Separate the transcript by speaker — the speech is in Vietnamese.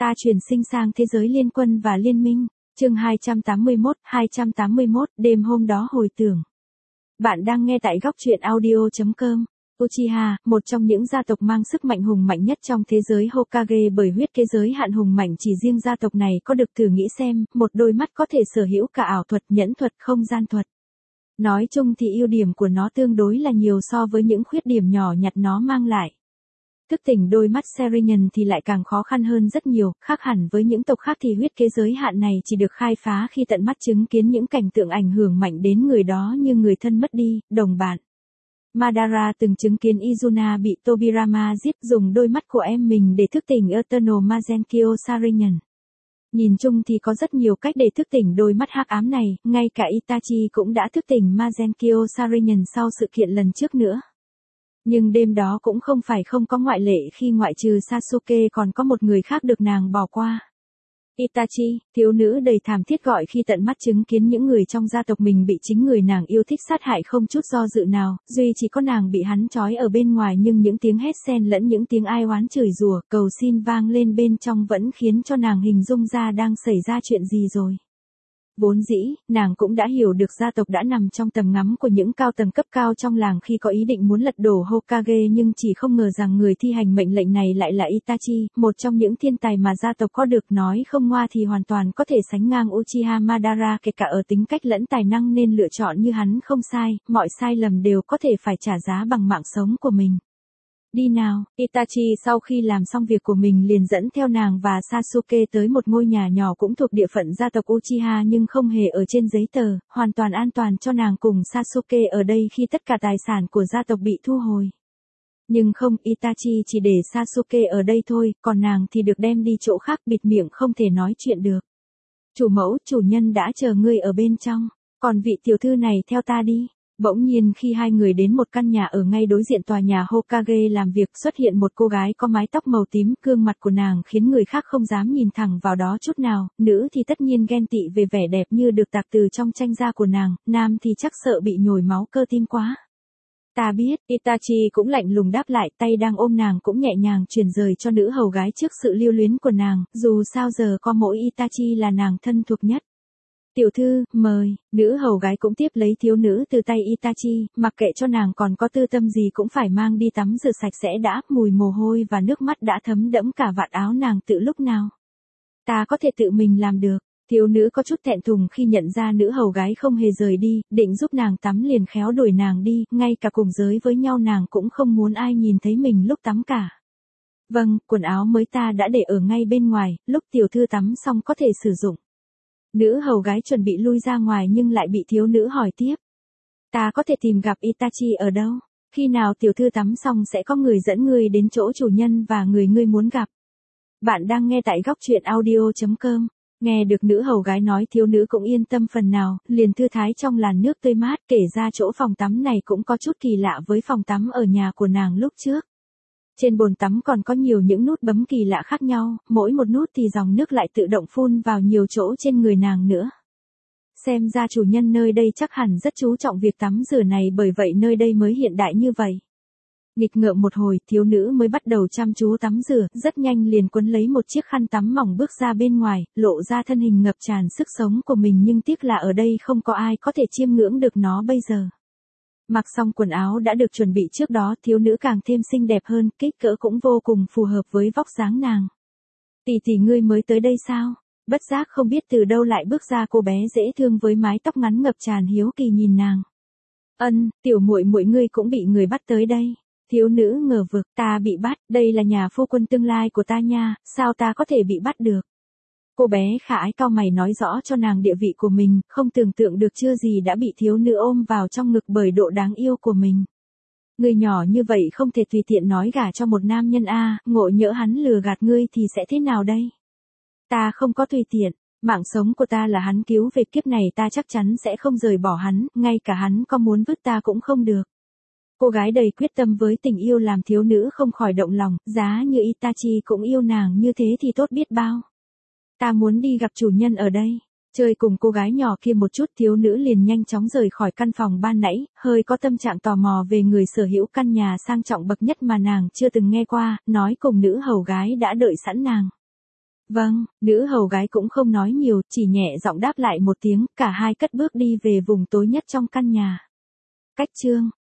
Speaker 1: Ta chuyển sinh sang thế giới liên quân và liên minh. Chương 281, đêm hôm đó hồi tưởng. Bạn đang nghe tại góc truyện audio.com. Uchiha, một trong những gia tộc mang sức mạnh hùng mạnh nhất trong thế giới Hokage, bởi huyết kế giới hạn hùng mạnh chỉ riêng gia tộc này có được. Thử nghĩ xem, một đôi mắt có thể sở hữu cả ảo thuật, nhẫn thuật, không gian thuật. Nói chung thì ưu điểm của nó tương đối là nhiều so với những khuyết điểm nhỏ nhặt nó mang lại. Thức tỉnh đôi mắt Sharingan thì lại càng khó khăn hơn rất nhiều, khác hẳn với những tộc khác thì huyết kế giới hạn này chỉ được khai phá khi tận mắt chứng kiến những cảnh tượng ảnh hưởng mạnh đến người đó như người thân mất đi, đồng bạn. Madara từng chứng kiến Izuna bị Tobirama giết, dùng đôi mắt của em mình để thức tỉnh Eternal Mazenkyo Sharingan. Nhìn chung thì có rất nhiều cách để thức tỉnh đôi mắt hắc ám này, ngay cả Itachi cũng đã thức tỉnh Mazenkyo Sharingan sau sự kiện lần trước nữa. Nhưng đêm đó cũng không phải không có ngoại lệ, khi ngoại trừ Sasuke còn có một người khác được nàng bỏ qua. Itachi, thiếu nữ đầy thảm thiết gọi khi tận mắt chứng kiến những người trong gia tộc mình bị chính người nàng yêu thích sát hại không chút do dự nào, duy chỉ có nàng bị hắn trói ở bên ngoài, nhưng những tiếng hét xen lẫn những tiếng ai oán chửi rủa, cầu xin vang lên bên trong vẫn khiến cho nàng hình dung ra đang xảy ra chuyện gì rồi. Vốn dĩ, nàng cũng đã hiểu được gia tộc đã nằm trong tầm ngắm của những cao tầng cấp cao trong làng khi có ý định muốn lật đổ Hokage, nhưng chỉ không ngờ rằng người thi hành mệnh lệnh này lại là Itachi, một trong những thiên tài mà gia tộc có được. Nói không ngoa thì hoàn toàn có thể sánh ngang Uchiha Madara kể cả ở tính cách lẫn tài năng, nên lựa chọn như hắn không sai, mọi sai lầm đều có thể phải trả giá bằng mạng sống của mình. Đi nào, Itachi sau khi làm xong việc của mình liền dẫn theo nàng và Sasuke tới một ngôi nhà nhỏ cũng thuộc địa phận gia tộc Uchiha nhưng không hề ở trên giấy tờ, hoàn toàn an toàn cho nàng cùng Sasuke ở đây khi tất cả tài sản của gia tộc bị thu hồi. Nhưng không, Itachi chỉ để Sasuke ở đây thôi, còn nàng thì được đem đi chỗ khác, bịt miệng không thể nói chuyện được. Chủ mẫu, chủ nhân đã chờ ngươi ở bên trong, còn vị tiểu thư này theo ta đi. Bỗng nhiên khi hai người đến một căn nhà ở ngay đối diện tòa nhà Hokage làm việc, xuất hiện một cô gái có mái tóc màu tím, gương mặt của nàng khiến người khác không dám nhìn thẳng vào đó chút nào, nữ thì tất nhiên ghen tị về vẻ đẹp như được tạc từ trong tranh da của nàng, nam thì chắc sợ bị nhồi máu cơ tim quá. Ta biết, Itachi cũng lạnh lùng đáp lại, tay đang ôm nàng cũng nhẹ nhàng chuyển rời cho nữ hầu gái trước sự lưu luyến của nàng, dù sao giờ có mỗi Itachi là nàng thân thuộc nhất. Tiểu thư, mời, nữ hầu gái cũng tiếp lấy thiếu nữ từ tay Itachi, mặc kệ cho nàng còn có tư tâm gì cũng phải mang đi tắm rửa sạch sẽ đã, mùi mồ hôi và nước mắt đã thấm đẫm cả vạt áo nàng từ lúc nào. Ta có thể tự mình làm được. Thiếu nữ có chút thẹn thùng khi nhận ra nữ hầu gái không hề rời đi, định giúp nàng tắm liền khéo đuổi nàng đi, ngay cả cùng giới với nhau nàng cũng không muốn ai nhìn thấy mình lúc tắm cả. Vâng, quần áo mới ta đã để ở ngay bên ngoài, lúc tiểu thư tắm xong có thể sử dụng. Nữ hầu gái chuẩn bị lui ra ngoài nhưng lại bị thiếu nữ hỏi tiếp. Ta có thể tìm gặp Itachi ở đâu? Khi nào tiểu thư tắm xong sẽ có người dẫn ngươi đến chỗ chủ nhân và người ngươi muốn gặp. Bạn đang nghe tại góc truyện audio.com. Nghe được nữ hầu gái nói, thiếu nữ cũng yên tâm phần nào, liền thư thái trong làn nước tươi mát, kể ra chỗ phòng tắm này cũng có chút kỳ lạ với phòng tắm ở nhà của nàng lúc trước. Trên bồn tắm còn có nhiều những nút bấm kỳ lạ khác nhau, mỗi một nút thì dòng nước lại tự động phun vào nhiều chỗ trên người nàng nữa. Xem ra chủ nhân nơi đây chắc hẳn rất chú trọng việc tắm rửa này, bởi vậy nơi đây mới hiện đại như vậy. Nghịch ngợm một hồi, thiếu nữ mới bắt đầu chăm chú tắm rửa, rất nhanh liền quấn lấy một chiếc khăn tắm mỏng bước ra bên ngoài, lộ ra thân hình ngập tràn sức sống của mình, nhưng tiếc là ở đây không có ai có thể chiêm ngưỡng được nó bây giờ. Mặc xong quần áo đã được chuẩn bị trước đó, thiếu nữ càng thêm xinh đẹp hơn, kích cỡ cũng vô cùng phù hợp với vóc dáng nàng. Tỷ tỷ, ngươi mới tới đây sao? Bất giác không biết từ đâu lại bước ra cô bé dễ thương với mái tóc ngắn ngập tràn hiếu kỳ nhìn nàng. Tiểu muội muội ngươi cũng bị người bắt tới đây. Thiếu nữ ngờ vực, ta bị bắt, đây là nhà phu quân tương lai của ta nha, sao ta có thể bị bắt được? Cô bé khả ái cau mày nói rõ cho nàng địa vị của mình, không tưởng tượng được chưa gì đã bị thiếu nữ ôm vào trong ngực bởi độ đáng yêu của mình. Người nhỏ như vậy không thể tùy tiện nói gả cho một nam nhân a, ngộ nhỡ hắn lừa gạt ngươi thì sẽ thế nào đây? Ta không có tùy tiện, mạng sống của ta là hắn cứu về, kiếp này ta chắc chắn sẽ không rời bỏ hắn, ngay cả hắn có muốn vứt ta cũng không được. Cô gái đầy quyết tâm với tình yêu làm thiếu nữ không khỏi động lòng, giá như Itachi cũng yêu nàng như thế thì tốt biết bao. Ta muốn đi gặp chủ nhân ở đây. Chơi cùng cô gái nhỏ kia một chút, thiếu nữ liền nhanh chóng rời khỏi căn phòng ban nãy, hơi có tâm trạng tò mò về người sở hữu căn nhà sang trọng bậc nhất mà nàng chưa từng nghe qua, nói cùng nữ hầu gái đã đợi sẵn nàng. Vâng, nữ hầu gái cũng không nói nhiều, chỉ nhẹ giọng đáp lại một tiếng, cả hai cất bước đi về vùng tối nhất trong căn nhà. Cách chương